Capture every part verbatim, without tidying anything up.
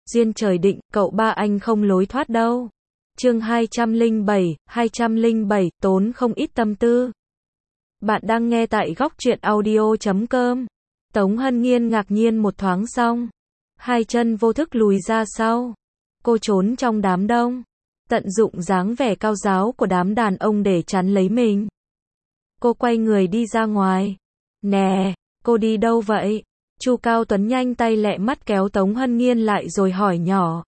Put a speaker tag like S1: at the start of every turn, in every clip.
S1: Duyên trời định, cậu ba anh không lối thoát đâu. Chương hai trăm lẻ bảy, hai trăm lẻ bảy, tốn không ít tâm tư. Bạn đang nghe tại góc truyện audio chấm com. Tống Hân Nghiên ngạc nhiên một thoáng xong, hai chân vô thức lùi ra sau. Cô trốn trong đám đông, tận dụng dáng vẻ cao giáo của đám đàn ông để chắn lấy mình. Cô quay người đi ra ngoài. Nè, cô đi đâu vậy? Chu Cao Tuấn nhanh tay lẹ mắt kéo Tống Hân Nghiên lại rồi hỏi nhỏ.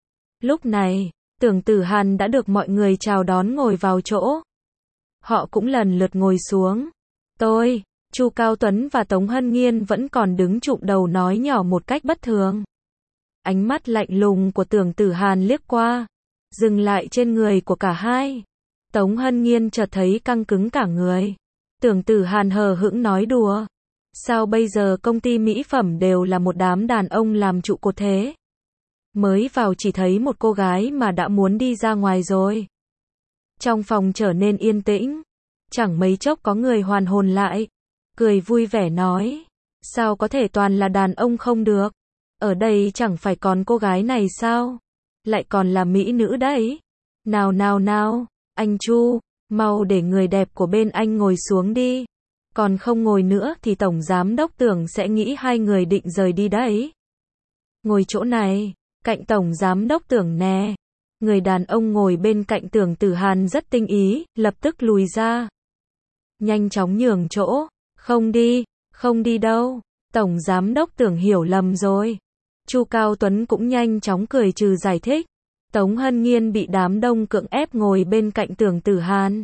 S1: Lúc này, Tưởng Tử Hàn đã được mọi người chào đón ngồi vào chỗ. Họ cũng lần lượt ngồi xuống. Tôi, Chu Cao Tuấn và Tống Hân Nghiên vẫn còn đứng chụm đầu nói nhỏ một cách bất thường. Ánh mắt lạnh lùng của Tưởng Tử Hàn liếc qua, dừng lại trên người của cả hai. Tống Hân Nghiên chợt thấy căng cứng cả người. Tưởng Tử Hàn hờ hững nói đùa. Sao bây giờ công ty mỹ phẩm đều là một đám đàn ông làm trụ cột thế? Mới vào chỉ thấy một cô gái mà đã muốn đi ra ngoài rồi. Trong phòng trở nên yên tĩnh. Chẳng mấy chốc có người hoàn hồn lại. Cười vui vẻ nói. Sao có thể toàn là đàn ông không được? Ở đây chẳng phải còn cô gái này sao? Lại còn là mỹ nữ đấy. Nào nào nào, anh Chu, mau để người đẹp của bên anh ngồi xuống đi. Còn không ngồi nữa thì Tổng Giám Đốc Tưởng sẽ nghĩ hai người định rời đi đấy. Ngồi chỗ này, cạnh Tổng Giám Đốc Tưởng nè. Người đàn ông ngồi bên cạnh Tưởng Tử Hàn rất tinh ý, lập tức lùi ra. Nhanh chóng nhường chỗ. Không đi, không đi đâu. Tổng Giám Đốc Tưởng hiểu lầm rồi. Chu Cao Tuấn cũng nhanh chóng cười trừ giải thích. Tống Hân Nghiên bị đám đông cưỡng ép ngồi bên cạnh Tưởng Tử Hàn.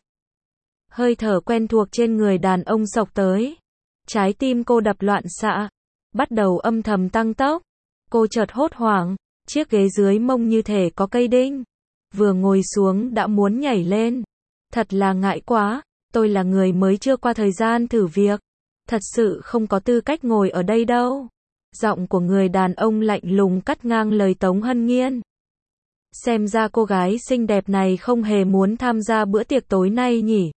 S1: Hơi thở quen thuộc trên người đàn ông xộc tới. Trái tim cô đập loạn xạ, bắt đầu âm thầm tăng tốc. Cô chợt hốt hoảng, chiếc ghế dưới mông như thể có cây đinh. Vừa ngồi xuống đã muốn nhảy lên. Thật là ngại quá, tôi là người mới chưa qua thời gian thử việc. Thật sự không có tư cách ngồi ở đây đâu. Giọng của người đàn ông lạnh lùng cắt ngang lời Tống Hân Nghiên. Xem ra cô gái xinh đẹp này không hề muốn tham gia bữa tiệc tối nay nhỉ?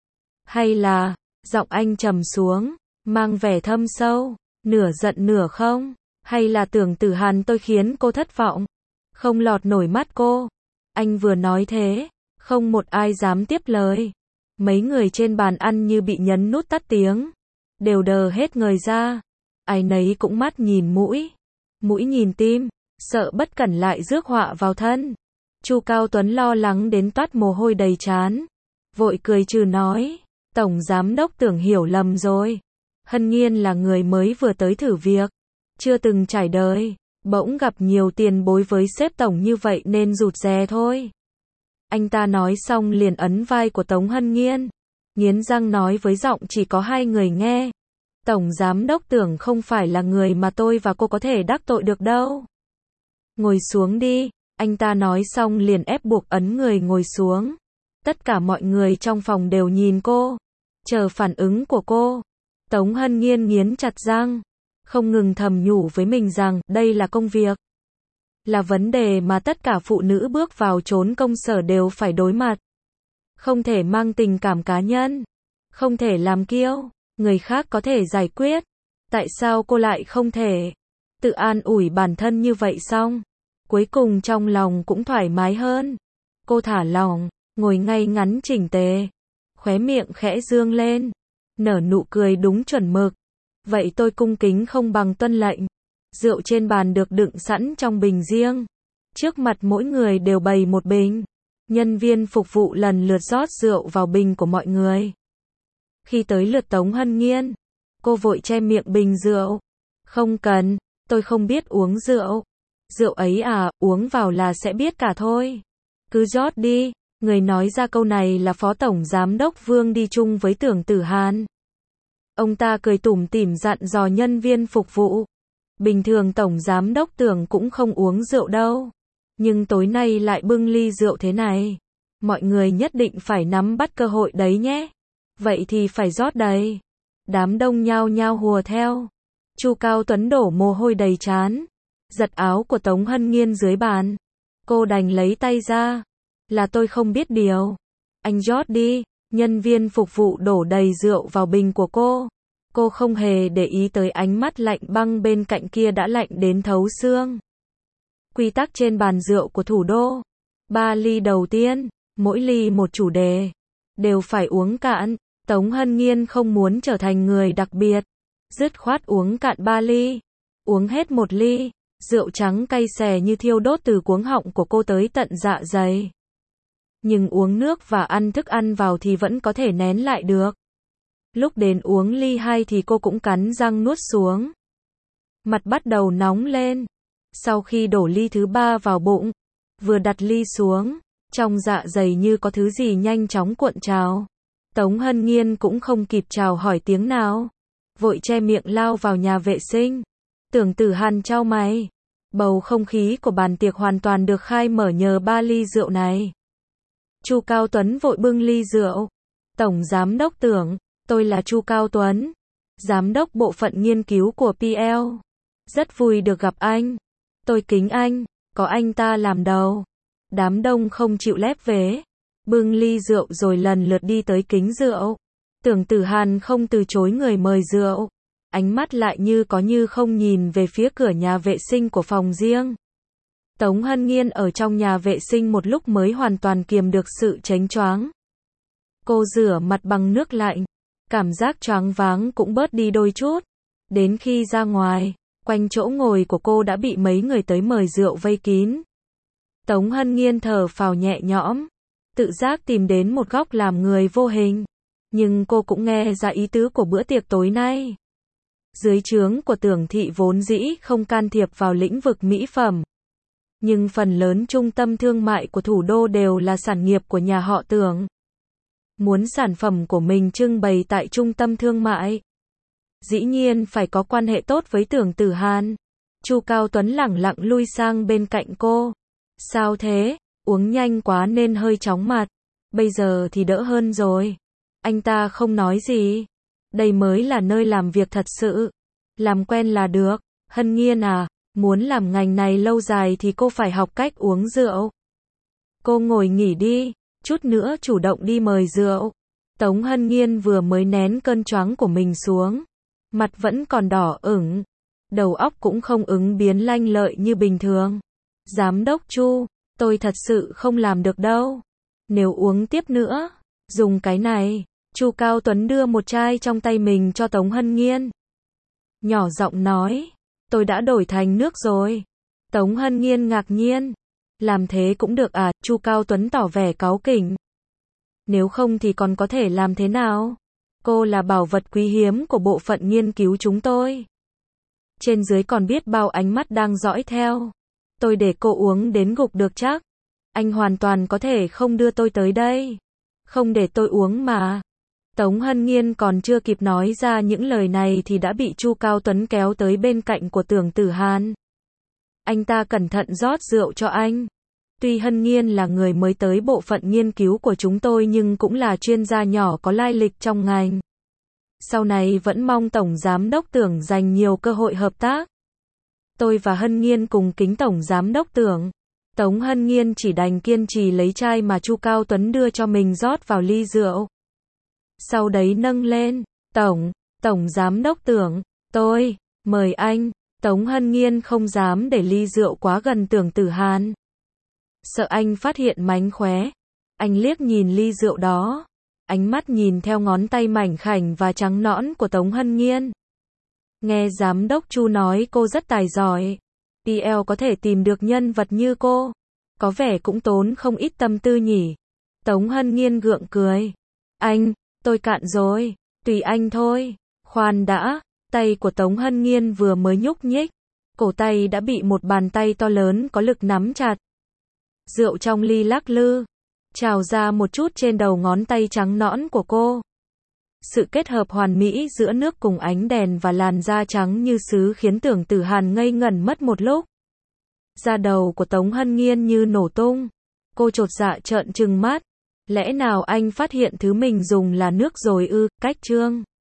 S1: Hay là, giọng anh trầm xuống, mang vẻ thâm sâu, nửa giận nửa không? Hay là Tưởng Tử Hàn tôi khiến cô thất vọng? Không lọt nổi mắt cô. Anh vừa nói thế, không một ai dám tiếp lời. Mấy người trên bàn ăn như bị nhấn nút tắt tiếng. Đều đờ hết người ra. Ai nấy cũng mắt nhìn mũi. Mũi nhìn tim, sợ bất cẩn lại rước họa vào thân. Chu Cao Tuấn lo lắng đến toát mồ hôi đầy trán. Vội cười trừ nói. Tổng Giám Đốc Tưởng hiểu lầm rồi. Hân Nghiên là người mới vừa tới thử việc. Chưa từng trải đời. Bỗng gặp nhiều tiền bối với sếp tổng như vậy nên rụt rè thôi. Anh ta nói xong liền ấn vai của Tống Hân Nghiên. Nghiến răng nói với giọng chỉ có hai người nghe. Tổng Giám Đốc Tưởng không phải là người mà tôi và cô có thể đắc tội được đâu. Ngồi xuống đi. Anh ta nói xong liền ép buộc ấn người ngồi xuống. Tất cả mọi người trong phòng đều nhìn cô. Chờ phản ứng của cô. Tống Hân Nghiên nghiến chặt răng. Không ngừng thầm nhủ với mình rằng đây là công việc. Là vấn đề mà tất cả phụ nữ bước vào chốn công sở đều phải đối mặt. Không thể mang tình cảm cá nhân. Không thể làm kiêu. Người khác có thể giải quyết. Tại sao cô lại không thể? Tự an ủi bản thân như vậy xong. Cuối cùng trong lòng cũng thoải mái hơn. Cô thả lỏng, ngồi ngay ngắn chỉnh tề. Khóe miệng khẽ dương lên. Nở nụ cười đúng chuẩn mực. Vậy tôi cung kính không bằng tuân lệnh. Rượu trên bàn được đựng sẵn trong bình riêng. Trước mặt mỗi người đều bày một bình. Nhân viên phục vụ lần lượt rót rượu vào bình của mọi người. Khi tới lượt Tống Hân Nghiên, cô vội che miệng bình rượu. Không cần, tôi không biết uống rượu. Rượu ấy à, uống vào là sẽ biết cả thôi. Cứ rót đi. Người nói ra câu này là Phó Tổng Giám Đốc Vương đi chung với Tưởng Tử Hàn. Ông ta cười tủm tỉm dặn dò nhân viên phục vụ. Bình thường Tổng Giám Đốc Tưởng cũng không uống rượu đâu. Nhưng tối nay lại bưng ly rượu thế này. Mọi người nhất định phải nắm bắt cơ hội đấy nhé. Vậy thì phải rót đầy. Đám đông nhao nhao hùa theo. Chu Cao Tuấn đổ mồ hôi đầy trán. Giật áo của Tống Hân Nghiên dưới bàn. Cô đành lấy tay ra. Là tôi không biết điều. Anh rót đi. Nhân viên phục vụ đổ đầy rượu vào bình của cô. Cô không hề để ý tới ánh mắt lạnh băng bên cạnh kia đã lạnh đến thấu xương. quy tắc trên bàn rượu của thủ đô. Ba ly đầu tiên, mỗi ly một chủ đề, đều phải uống cạn. Tống Hân Nghiên không muốn trở thành người đặc biệt, dứt khoát uống cạn ba ly. Uống hết một ly, rượu trắng cay xè như thiêu đốt từ cuống họng của cô tới tận dạ dày. Nhưng uống nước và ăn thức ăn vào thì vẫn có thể nén lại được. Lúc đến uống ly hai thì cô cũng cắn răng nuốt xuống. Mặt bắt đầu nóng lên. Sau khi đổ ly thứ ba vào bụng, vừa đặt ly xuống, trong dạ dày như có thứ gì nhanh chóng cuộn trào. Tống Hân Nghiên cũng không kịp chào hỏi tiếng nào, vội che miệng lao vào nhà vệ sinh. Tưởng Tử Hàn chau mày. Bầu không khí của bàn tiệc hoàn toàn được khai mở nhờ ba ly rượu này. Chu Cao Tuấn vội bưng ly rượu. Tổng Giám đốc Tưởng, tôi là Chu Cao Tuấn, Giám đốc bộ phận nghiên cứu của pê lờ. Rất vui được gặp anh. Tôi kính anh, có anh ta làm đầu. Đám đông không chịu lép vế, bưng ly rượu rồi lần lượt đi tới kính rượu. Tưởng Tử Hàn không từ chối người mời rượu. Ánh mắt lại như có như không nhìn về phía cửa nhà vệ sinh của phòng riêng. Tống Hân Nghiên ở trong nhà vệ sinh một lúc mới hoàn toàn kiềm được sự chánh choáng. Cô rửa mặt bằng nước lạnh, cảm giác choáng váng cũng bớt đi đôi chút. Đến khi ra ngoài, quanh chỗ ngồi của cô đã bị mấy người tới mời rượu vây kín. Tống Hân Nghiên thở phào nhẹ nhõm, tự giác tìm đến một góc làm người vô hình. Nhưng cô cũng nghe ra ý tứ của bữa tiệc tối nay. Dưới trướng của Tưởng thị vốn dĩ không can thiệp vào lĩnh vực mỹ phẩm. Nhưng phần lớn trung tâm thương mại của thủ đô đều là sản nghiệp của nhà họ Tưởng. Muốn sản phẩm của mình trưng bày tại trung tâm thương mại, dĩ nhiên phải có quan hệ tốt với Tưởng Tử Hàn. Chu Cao Tuấn lẳng lặng lui sang bên cạnh cô. Sao thế? Uống nhanh quá nên hơi chóng mặt. Bây giờ thì đỡ hơn rồi. Anh ta không nói gì. Đây mới là nơi làm việc thật sự. Làm quen là được. Hân Nghiên à, muốn làm ngành này lâu dài thì cô phải học cách uống rượu. Cô ngồi nghỉ đi, chút nữa chủ động đi mời rượu. Tống Hân Nghiên vừa mới nén cơn choáng của mình xuống. Mặt vẫn còn đỏ ửng. Đầu óc cũng không ứng biến lanh lợi như bình thường. Giám đốc Chu, tôi thật sự không làm được đâu. Nếu uống tiếp nữa, dùng cái này. Chu Cao Tuấn đưa một chai trong tay mình cho Tống Hân Nghiên. Nhỏ giọng nói, tôi đã đổi thành nước rồi. Tống Hân Nghiên ngạc nhiên. Làm thế cũng được à? Chu Cao Tuấn tỏ vẻ cáu kỉnh. Nếu không thì còn có thể làm thế nào? Cô là bảo vật quý hiếm của bộ phận nghiên cứu chúng tôi. Trên dưới còn biết bao ánh mắt đang dõi theo. Tôi để cô uống đến gục được chắc. Anh hoàn toàn có thể không đưa tôi tới đây. Không để tôi uống mà. Tống Hân Nghiên còn chưa kịp nói ra những lời này thì đã bị Chu Cao Tuấn kéo tới bên cạnh của Tưởng Tử Hàn. Anh ta cẩn thận rót rượu cho anh. Tuy Hân Nghiên là người mới tới bộ phận nghiên cứu của chúng tôi nhưng cũng là chuyên gia nhỏ có lai lịch trong ngành. Sau này vẫn mong Tổng Giám đốc Tưởng dành nhiều cơ hội hợp tác. Tôi và Hân Nghiên cùng kính Tổng Giám đốc Tưởng. Tống Hân Nghiên chỉ đành kiên trì lấy chai mà Chu Cao Tuấn đưa cho mình rót vào ly rượu. Sau đấy nâng lên, Tổng, Tổng Giám đốc Tưởng, tôi, mời anh. Tống Hân Nghiên không dám để ly rượu quá gần Tưởng Tử Hàn. Sợ anh phát hiện mánh khóe. Anh liếc nhìn ly rượu đó. Ánh mắt nhìn theo ngón tay mảnh khảnh và trắng nõn của Tống Hân Nghiên. Nghe Giám đốc Chu nói cô rất tài giỏi. pê lờ có thể tìm được nhân vật như cô. Có vẻ cũng tốn không ít tâm tư nhỉ. Tống Hân Nghiên gượng cười. Anh, tôi cạn rồi. Tùy anh thôi. Khoan đã. Tay của Tống Hân Nghiên vừa mới nhúc nhích. Cổ tay đã bị một bàn tay to lớn có lực nắm chặt. Rượu trong ly lắc lư. Trào ra một chút trên đầu ngón tay trắng nõn của cô. Sự kết hợp hoàn mỹ giữa nước cùng ánh đèn và làn da trắng như sứ khiến Tưởng Tử Hàn ngây ngẩn mất một lúc. Da đầu của Tống Hân Nghiên như nổ tung. Cô chột dạ trợn trừng mắt. Lẽ nào anh phát hiện thứ mình dùng là nước rồi ư? Cách trương.